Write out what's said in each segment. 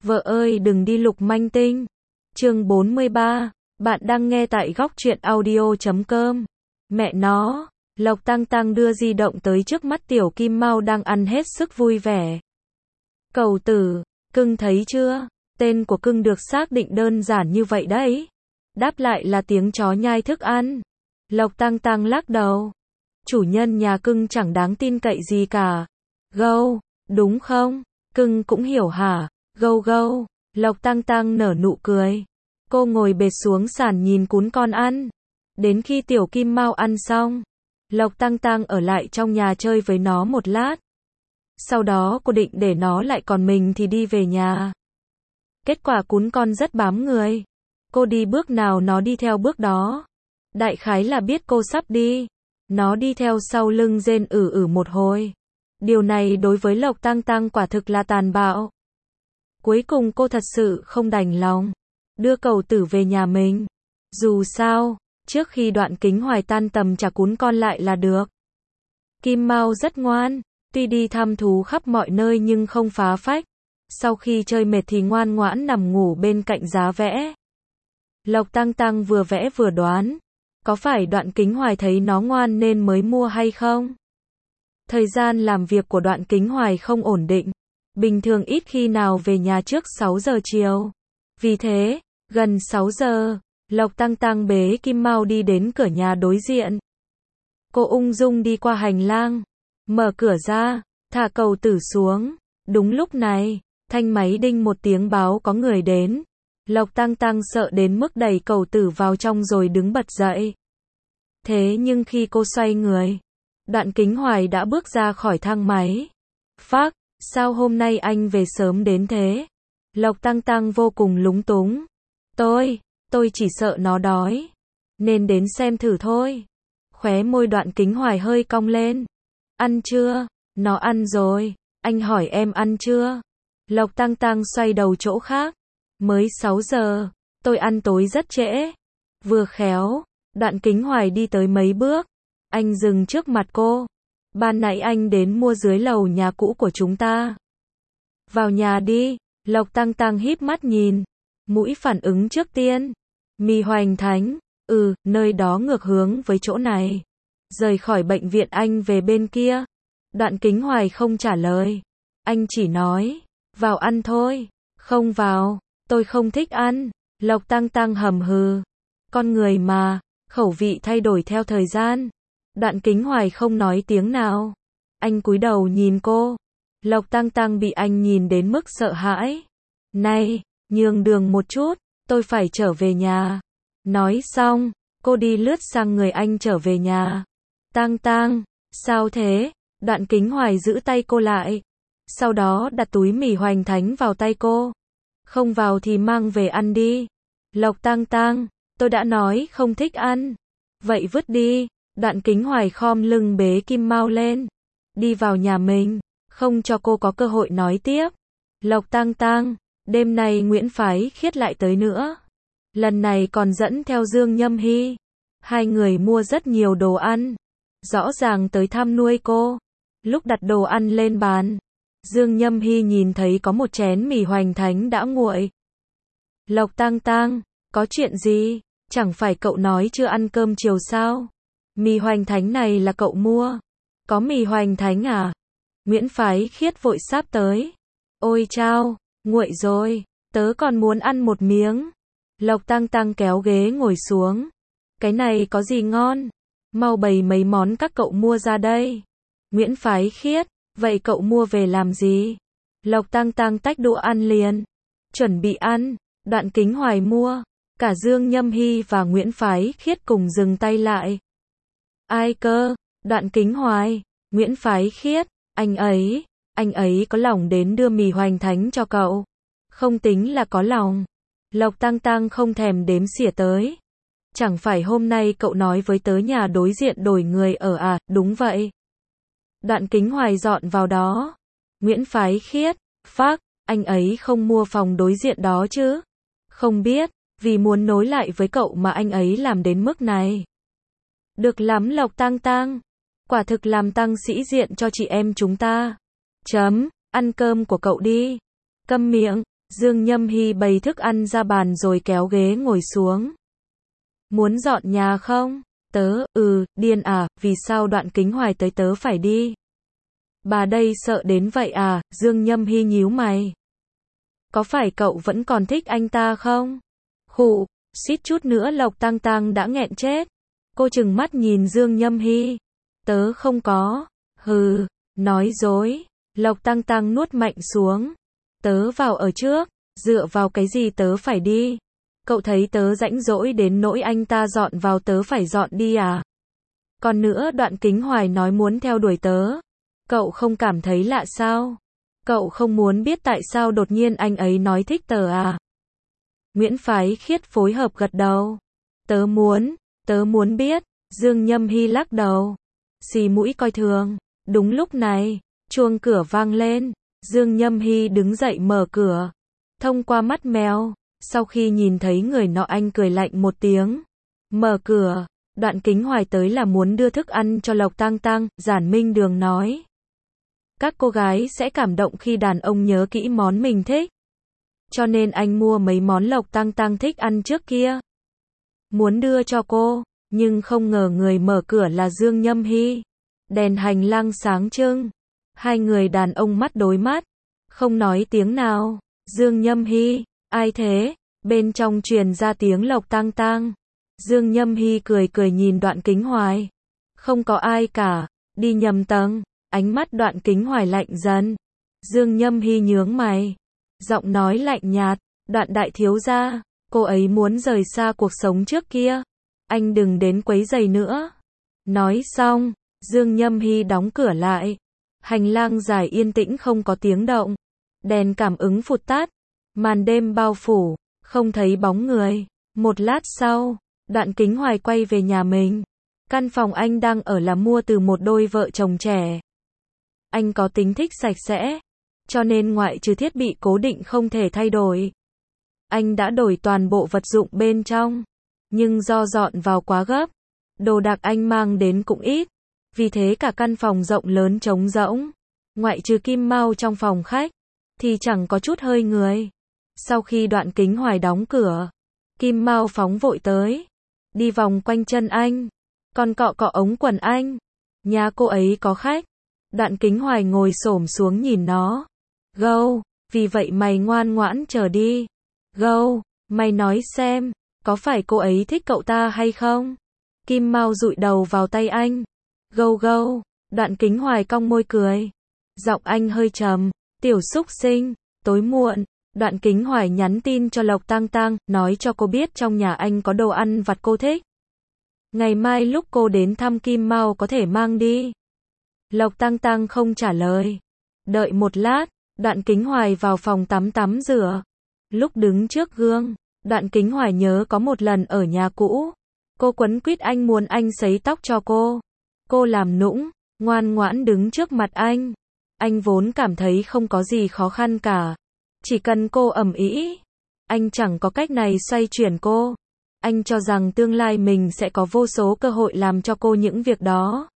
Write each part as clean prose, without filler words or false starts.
Vợ ơi đừng đi lục manh tinh. Chương 43. Bạn đang nghe tại góc truyện audio.com. Mẹ nó, Lộc Tăng Tăng đưa di động tới trước mắt Tiểu Kim Mau đang ăn hết sức vui vẻ. Cầu tử, cưng thấy chưa? Tên của cưng được xác định đơn giản như vậy đấy. Đáp lại là tiếng chó nhai thức ăn. Lộc Tăng Tăng lắc đầu. Chủ nhân nhà cưng chẳng đáng tin cậy gì cả. Gâu, đúng không? Cưng cũng hiểu hả? Gâu gâu. Lộc Tăng Tăng nở nụ cười. Cô ngồi bệt xuống sàn nhìn cún con ăn. Đến khi Tiểu Kim Mau ăn xong, Lộc Tăng Tăng ở lại trong nhà chơi với nó một lát. Sau đó cô định để nó lại còn mình thì đi về nhà. Kết quả cún con rất bám người. Cô đi bước nào nó đi theo bước đó. Đại khái là biết cô sắp đi. Nó đi theo sau lưng rên một hồi. Điều này đối với Lộc Tăng Tăng quả thực là tàn bạo. Cuối cùng cô thật sự không đành lòng đưa cậu tử về nhà mình. Dù sao, trước khi Đoạn Kính Hoài tan tầm trả cún con lại là được. Kim Mau rất ngoan, tuy đi thăm thú khắp mọi nơi nhưng không phá phách. Sau khi chơi mệt thì ngoan ngoãn nằm ngủ bên cạnh giá vẽ. Lộc Tăng Tăng vừa vẽ vừa đoán, có phải Đoạn Kính Hoài thấy nó ngoan nên mới mua hay không? Thời gian làm việc của Đoạn Kính Hoài không ổn định, bình thường ít khi nào về nhà trước 6 giờ chiều. Vì thế, gần 6 giờ, Lộc Tăng Tăng bế Kim Mau đi đến cửa nhà đối diện. Cô ung dung đi qua hành lang, mở cửa ra, thả cậu tử xuống. Đúng lúc này, thanh máy đinh một tiếng báo có người đến. Lộc Tăng Tăng sợ đến mức đẩy cậu tử vào trong rồi đứng bật dậy. Thế nhưng khi cô xoay người, Đoạn Kính Hoài đã bước ra khỏi thang máy. Phác, sao hôm nay anh về sớm đến thế? Lộc Tăng Tăng vô cùng lúng túng. Tôi chỉ sợ nó đói, nên đến xem thử thôi. Khóe môi Đoạn Kính Hoài hơi cong lên. Ăn chưa? Nó ăn rồi. Anh hỏi em ăn chưa? Lộc Tăng Tăng xoay đầu chỗ khác. Mới 6 giờ, tôi ăn tối rất trễ. Vừa khéo, Đoạn Kính Hoài đi tới mấy bước. Anh dừng trước mặt cô. Ban nãy anh đến mua dưới lầu nhà cũ của chúng ta. Vào nhà đi. Lộc Tăng Tăng híp mắt nhìn. Mũi phản ứng trước tiên. Mì Hoành Thánh. Nơi đó ngược hướng với chỗ này. Rời khỏi bệnh viện anh về bên kia. Đoạn Kính Hoài không trả lời. Anh chỉ nói, vào ăn thôi. Không vào, tôi không thích ăn. Lộc Tăng Tăng hầm hừ. Con người mà, khẩu vị thay đổi theo thời gian. Đoạn Kính Hoài không nói tiếng nào. Anh cúi đầu nhìn cô. Lộc Tăng Tăng bị anh nhìn đến mức sợ hãi. Này, nhường đường một chút, tôi phải trở về nhà. Nói xong, cô đi lướt sang người anh trở về nhà. Tăng Tăng, sao thế? Đoạn Kính Hoài giữ tay cô lại. Sau đó đặt túi mì Hoành Thánh vào tay cô. Không vào thì mang về ăn đi. Lộc Tăng Tăng, tôi đã nói không thích ăn. Vậy vứt đi. Đoạn Kính Hoài khom lưng bế Kim Mau lên. Đi vào nhà mình, không cho cô có cơ hội nói tiếp. Lộc Tăng Tăng, đêm nay Nguyễn Phái Khiết lại tới nữa. Lần này còn dẫn theo Dương Nhâm Hy. Hai người mua rất nhiều đồ ăn. Rõ ràng tới thăm nuôi cô. Lúc đặt đồ ăn lên bàn, Dương Nhâm Hy nhìn thấy có một chén mì Hoành Thánh đã nguội. Lộc Tăng Tăng, có chuyện gì? Chẳng phải cậu nói chưa ăn cơm chiều sao? Mì Hoành Thánh này là cậu mua. Có mì Hoành Thánh à? Nguyễn Phái Khiết vội sáp tới. Ôi chao, nguội rồi, tớ còn muốn ăn một miếng. Lộc Tăng Tăng kéo ghế ngồi xuống. Cái này có gì ngon? Mau bày mấy món các cậu mua ra đây. Nguyễn Phái Khiết, vậy cậu mua về làm gì? Lộc Tăng Tăng tách đũa ăn liền. Chuẩn bị ăn. Đoạn Kính Hoài mua. Cả Dương Nhâm Hy và Nguyễn Phái Khiết cùng dừng tay lại. Ai cơ? Đoạn Kính Hoài, Nguyễn Phái Khiết, anh ấy có lòng đến đưa mì Hoành Thánh cho cậu. Không tính là có lòng. Lộc Tăng Tăng không thèm đếm xỉa tới. Chẳng phải hôm nay cậu nói với tớ nhà đối diện đổi người ở à? Đúng vậy. Đoạn Kính Hoài dọn vào đó. Nguyễn Phái Khiết, phác, anh ấy không mua phòng đối diện đó chứ? Không biết, vì muốn nối lại với cậu mà anh ấy làm đến mức này. Được lắm Lộc Tăng Tăng. Quả thực làm tăng sĩ diện cho chị em chúng ta. Ăn cơm của cậu đi. Câm miệng. Dương Nhâm Hy bày thức ăn ra bàn rồi kéo ghế ngồi xuống. Muốn dọn nhà không? Tớ, điên à, vì sao Đoạn Kính Hoài tới tớ phải đi? Bà đây sợ đến vậy à? Dương Nhâm Hy nhíu mày. Có phải cậu vẫn còn thích anh ta không? Khụ, suýt chút nữa Lộc Tang Tang đã nghẹn chết. Cô trừng mắt nhìn Dương Nhâm Hy. Tớ không có. Hừ, nói dối. Lộc Tang Tang nuốt mạnh xuống. Tớ vào ở trước, dựa vào cái gì tớ phải đi? Cậu thấy tớ rãnh rỗi đến nỗi anh ta dọn vào tớ phải dọn đi à? Còn nữa Đoạn Kính Hoài nói muốn theo đuổi tớ. Cậu không cảm thấy lạ sao? Cậu không muốn biết tại sao đột nhiên anh ấy nói thích tớ à? Nguyễn Phái Khiết phối hợp gật đầu. Tớ muốn biết. Dương Nhâm Hy lắc đầu. Xì mũi coi thường. Đúng lúc này, chuông cửa vang lên. Dương Nhâm Hy đứng dậy mở cửa. Thông qua mắt mèo, sau khi nhìn thấy người nọ anh cười lạnh một tiếng. Mở cửa, Đoạn Kính Hoài tới là muốn đưa thức ăn cho Lộc Tang Tang, Giản Minh Đường nói. Các cô gái sẽ cảm động khi đàn ông nhớ kỹ món mình thích. Cho nên anh mua mấy món Lộc Tang Tang thích ăn trước kia. Muốn đưa cho cô, nhưng không ngờ người mở cửa là Dương Nhâm Hy. Đèn hành lang sáng trưng. Hai người đàn ông mắt đối mắt. Không nói tiếng nào. Dương Nhâm Hy, ai thế? Bên trong truyền ra tiếng Lộc Tang Tang. Dương Nhâm Hy cười cười nhìn Đoạn Kính Hoài. Không có ai cả, đi nhầm tầng. Ánh mắt Đoạn Kính Hoài lạnh dần. Dương Nhâm Hy nhướng mày. Giọng nói lạnh nhạt. Đoạn đại thiếu gia, cô ấy muốn rời xa cuộc sống trước kia. Anh đừng đến quấy rầy nữa. Nói xong, Dương Nhâm Hy đóng cửa lại. Hành lang dài yên tĩnh không có tiếng động. Đèn cảm ứng phụt tắt. Màn đêm bao phủ, không thấy bóng người. Một lát sau, Đoạn Kính Hoài quay về nhà mình. Căn phòng anh đang ở là mua từ một đôi vợ chồng trẻ. Anh có tính thích sạch sẽ, cho nên ngoại trừ thiết bị cố định không thể thay đổi. Anh đã đổi toàn bộ vật dụng bên trong, nhưng do dọn vào quá gấp, đồ đạc anh mang đến cũng ít, vì thế cả căn phòng rộng lớn trống rỗng, ngoại trừ Kim Mao trong phòng khách, thì chẳng có chút hơi người. Sau khi Đoạn Kính Hoài đóng cửa, Kim Mao phóng vội tới, đi vòng quanh chân anh, còn cọ cọ ống quần anh. Nhà cô ấy có khách. Đoạn Kính Hoài ngồi xổm xuống nhìn nó. Gâu, vì vậy mày ngoan ngoãn chờ đi. Gâu, mày nói xem, có phải cô ấy thích cậu ta hay không? Kim Mao dụi đầu vào tay anh. Gâu gâu, Đoạn Kính Hoài cong môi cười. Giọng anh hơi trầm, tiểu xúc sinh, tối muộn, Đoạn Kính Hoài nhắn tin cho Lộc Tang Tang, nói cho cô biết trong nhà anh có đồ ăn vặt cô thích. Ngày mai lúc cô đến thăm Kim Mao có thể mang đi. Lộc Tang Tang không trả lời. Đợi một lát, Đoạn Kính Hoài vào phòng tắm rửa. Lúc đứng trước gương, Đoạn Kính Hoài nhớ có một lần ở nhà cũ. Cô quấn quýt anh muốn anh sấy tóc cho cô. Cô làm nũng, ngoan ngoãn đứng trước mặt anh. Anh vốn cảm thấy không có gì khó khăn cả. Chỉ cần cô ầm ĩ, anh chẳng có cách này xoay chuyển cô. Anh cho rằng tương lai mình sẽ có vô số cơ hội làm cho cô những việc đó.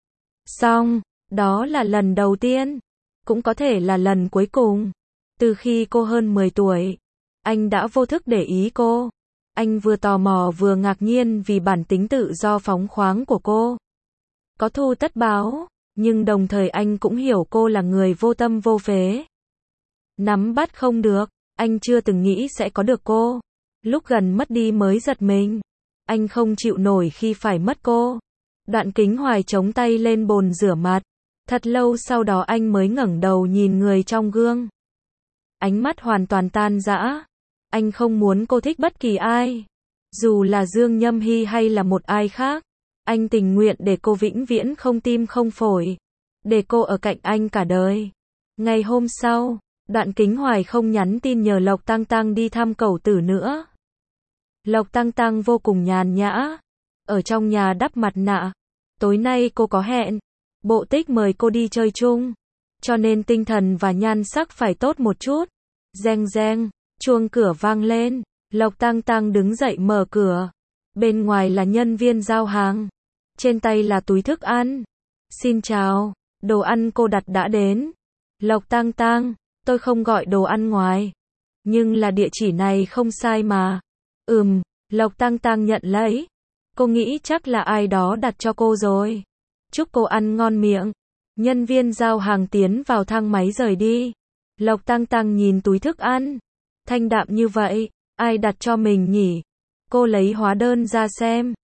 Xong, đó là lần đầu tiên, cũng có thể là lần cuối cùng. Từ khi cô hơn 10 tuổi, anh đã vô thức để ý cô. Anh vừa tò mò vừa ngạc nhiên vì bản tính tự do phóng khoáng của cô. Có thu tất báo, nhưng đồng thời anh cũng hiểu cô là người vô tâm vô phế. Nắm bắt không được, anh chưa từng nghĩ sẽ có được cô. Lúc gần mất đi mới giật mình. Anh không chịu nổi khi phải mất cô. Đoạn Kính Hoài chống tay lên bồn rửa mặt. Thật lâu sau đó anh mới ngẩng đầu nhìn người trong gương. Ánh mắt hoàn toàn tan rã. Anh không muốn cô thích bất kỳ ai. Dù là Dương Nhâm Hy hay là một ai khác. Anh tình nguyện để cô vĩnh viễn không tim không phổi. Để cô ở cạnh anh cả đời. Ngày hôm sau, Đoạn Kính Hoài không nhắn tin nhờ Lộc Tang Tang đi thăm cẩu tử nữa. Lộc Tang Tang vô cùng nhàn nhã. Ở trong nhà đắp mặt nạ. Tối nay cô có hẹn. Bộ Tích mời cô đi chơi chung. Cho nên tinh thần và nhan sắc phải tốt một chút. Reng reng, chuông cửa vang lên. Lộc Tang Tang đứng dậy mở cửa. Bên ngoài là nhân viên giao hàng. Trên tay là túi thức ăn. Xin chào, đồ ăn cô đặt đã đến. Lộc Tang Tang, tôi không gọi đồ ăn ngoài. Nhưng là địa chỉ này không sai mà. Lộc Tăng Tăng nhận lấy. Cô nghĩ chắc là ai đó đặt cho cô rồi. Chúc cô ăn ngon miệng. Nhân viên giao hàng tiến vào thang máy rời đi. Lộc Tăng Tăng nhìn túi thức ăn. Thanh đạm như vậy, ai đặt cho mình nhỉ? Cô lấy hóa đơn ra xem.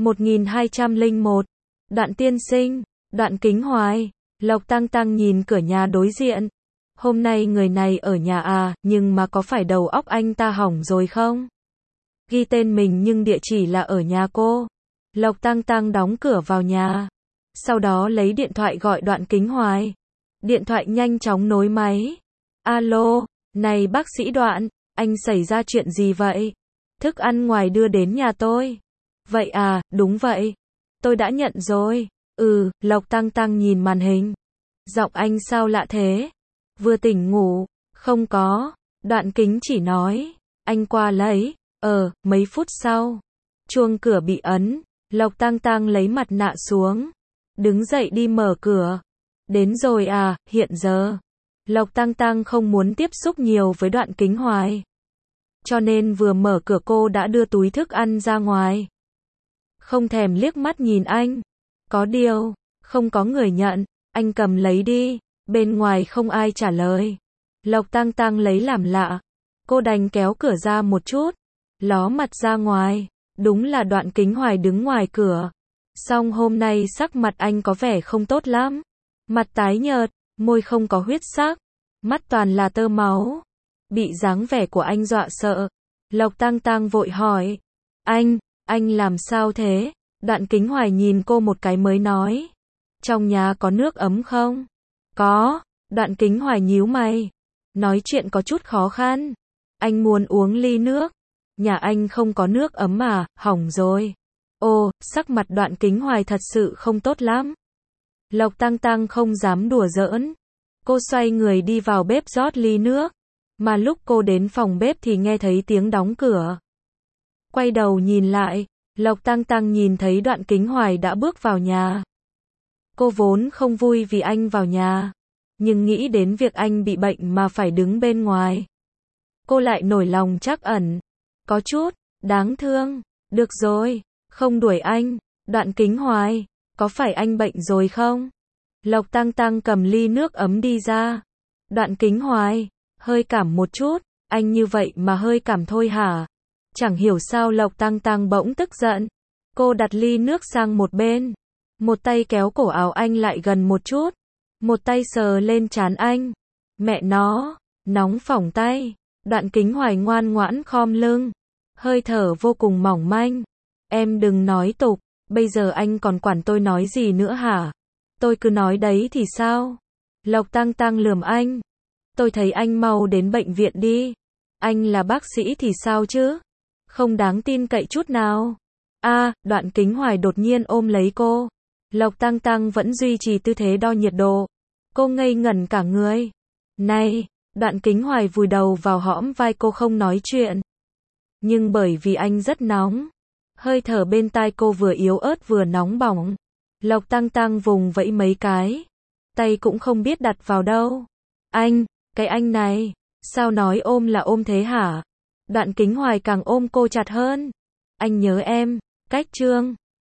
1201. Đoạn tiên sinh, Đoạn Kính Hoài. Lộc Tăng Tăng nhìn cửa nhà đối diện. Hôm nay người này ở nhà à, nhưng mà có phải đầu óc anh ta hỏng rồi không? Ghi tên mình nhưng địa chỉ là ở nhà cô. Lộc Tăng Tăng đóng cửa vào nhà. Sau đó lấy điện thoại gọi Đoạn Kính Hoài. Điện thoại nhanh chóng nối máy. Alo, này bác sĩ Đoạn, anh xảy ra chuyện gì vậy? Thức ăn ngoài đưa đến nhà tôi. Vậy à, đúng vậy. Tôi đã nhận rồi. Lộc Tăng Tăng nhìn màn hình. Giọng anh sao lạ thế? Vừa tỉnh ngủ. Không có. Đoạn Kính chỉ nói. Anh qua lấy. Mấy phút sau. Chuông cửa bị ấn. Lộc Tăng Tăng lấy mặt nạ xuống. Đứng dậy đi mở cửa. Đến rồi à, hiện giờ. Lộc Tăng Tăng không muốn tiếp xúc nhiều với Đoạn Kính Hoài. Cho nên vừa mở cửa cô đã đưa túi thức ăn ra ngoài. Không thèm liếc mắt nhìn anh. Có điều, không có người nhận. Anh cầm lấy đi. Bên ngoài không ai trả lời. Lộc Tăng Tăng lấy làm lạ. Cô đành kéo cửa ra một chút. Ló mặt ra ngoài. Đúng là Đoạn Kính Hoài đứng ngoài cửa. Song hôm nay sắc mặt anh có vẻ không tốt lắm. Mặt tái nhợt, môi không có huyết sắc, mắt toàn là tơ máu. Bị dáng vẻ của anh dọa sợ. Lộc Tăng Tăng vội hỏi. Anh làm sao thế? Đoạn Kính Hoài nhìn cô một cái mới nói. Trong nhà có nước ấm không? Có. Đoạn Kính Hoài nhíu mày. Nói chuyện có chút khó khăn. Anh muốn uống ly nước. Nhà anh không có nước ấm à, hỏng rồi. Sắc mặt Đoạn Kính Hoài thật sự không tốt lắm. Lộc Tăng Tăng không dám đùa giỡn. Cô xoay người đi vào bếp rót ly nước. Mà lúc cô đến phòng bếp thì nghe thấy tiếng đóng cửa. Quay đầu nhìn lại, Lộc Tăng Tăng nhìn thấy Đoạn Kính Hoài đã bước vào nhà. Cô vốn không vui vì anh vào nhà, nhưng nghĩ đến việc anh bị bệnh mà phải đứng bên ngoài. Cô lại nổi lòng trắc ẩn. Có chút đáng thương. Được rồi, không đuổi anh. Đoạn Kính Hoài, có phải anh bệnh rồi không? Lộc Tăng Tăng cầm ly nước ấm đi ra. Đoạn Kính Hoài, hơi cảm một chút. Anh như vậy mà hơi cảm thôi hả? Chẳng hiểu sao Lộc Tăng Tăng bỗng tức giận. Cô đặt ly nước sang một bên. Một tay kéo cổ áo anh lại gần một chút. Một tay sờ lên trán anh. Mẹ nó, nóng phỏng tay. Đoạn Kính Hoài ngoan ngoãn khom lưng. Hơi thở vô cùng mỏng manh. Em đừng nói tục, bây giờ anh còn quản tôi nói gì nữa hả? Tôi cứ nói đấy thì sao? Lộc Tăng Tăng lườm anh. Tôi thấy anh mau đến bệnh viện đi. Anh là bác sĩ thì sao chứ? Không đáng tin cậy chút nào. Đoạn Kính Hoài đột nhiên ôm lấy cô. Lộc Tăng Tăng vẫn duy trì tư thế đo nhiệt độ. Cô ngây ngẩn cả người. Này, Đoạn Kính Hoài vùi đầu vào hõm vai cô không nói chuyện. Nhưng bởi vì anh rất nóng, hơi thở bên tai cô vừa yếu ớt vừa nóng bỏng. Lộc Tăng Tăng vùng vẫy mấy cái. Tay cũng không biết đặt vào đâu. Cái anh này, sao nói ôm là ôm thế hả? Đoạn Kính Hoài càng ôm cô chặt hơn. Anh nhớ em, cách chương